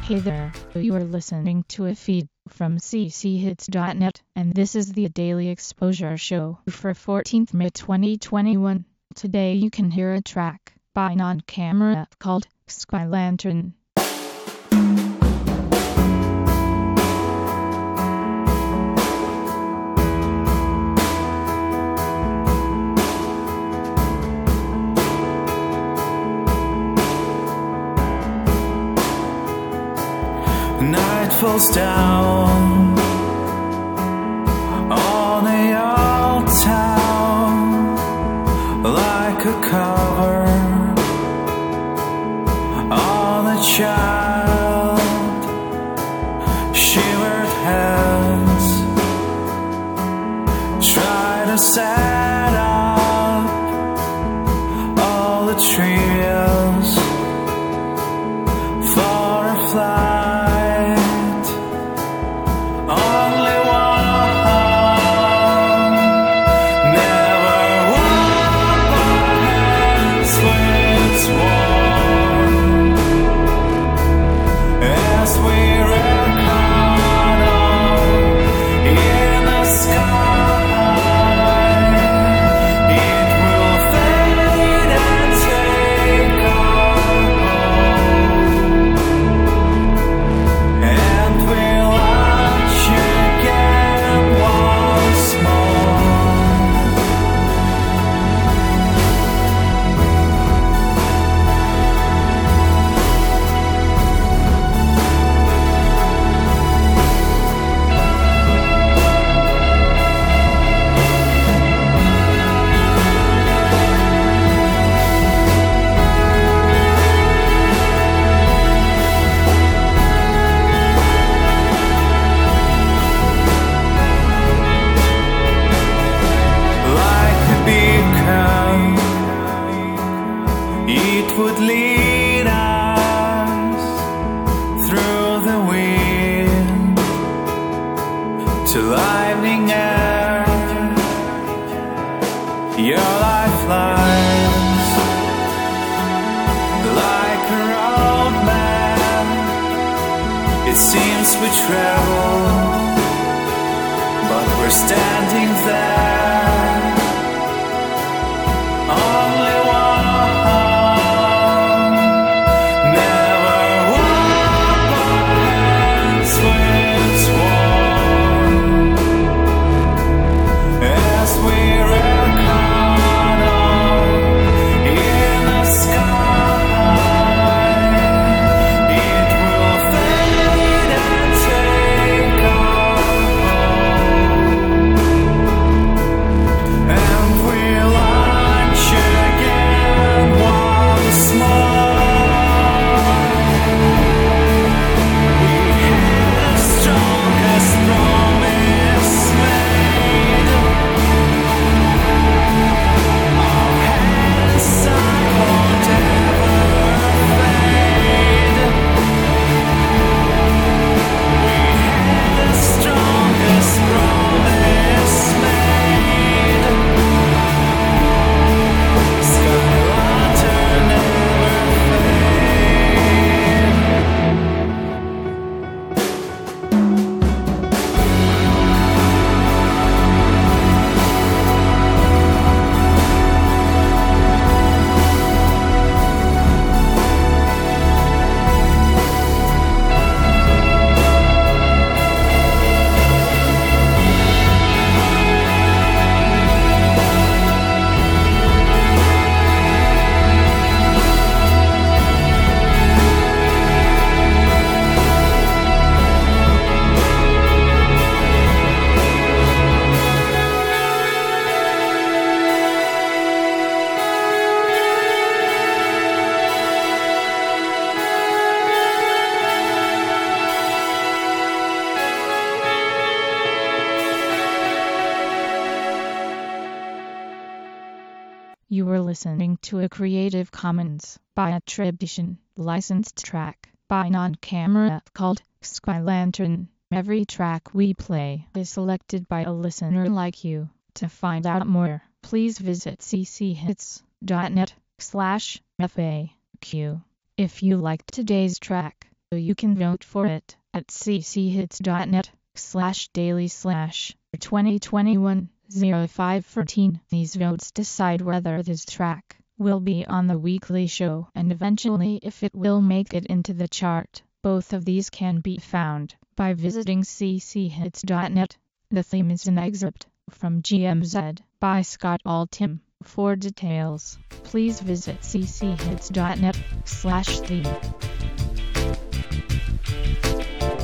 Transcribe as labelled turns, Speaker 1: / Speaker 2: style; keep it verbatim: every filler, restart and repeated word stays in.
Speaker 1: Hey there, you are listening to a feed from c c hits dot net, and this is the Daily Exposure Show for fourteenth May twenty twenty-one. Today you can hear a track by Non-Camera called Sky Lantern.
Speaker 2: Night falls down on the old town like a cover on a child. Shivered hands try to set up all the trivials for a flight. It would lead us through the wind to lightning air. Your lifelines like a roadmap. It seems we travel, but we're standing there. Only one.
Speaker 1: You were listening to a Creative Commons by attribution, licensed track by Non-Camera called Sky Lantern. Every track we play is selected by a listener like you. To find out more, please visit c c hits dot net slash F A Q. If you liked today's track, You can vote for it at cchits.net slash daily slash 2021 05 14. These votes decide whether this track will be on the weekly show and eventually if it will make it into the chart. Both of these can be found by visiting cchits.net. The theme is an excerpt from G M Z by Scott Altham. For details, please visit cchits.net slash theme.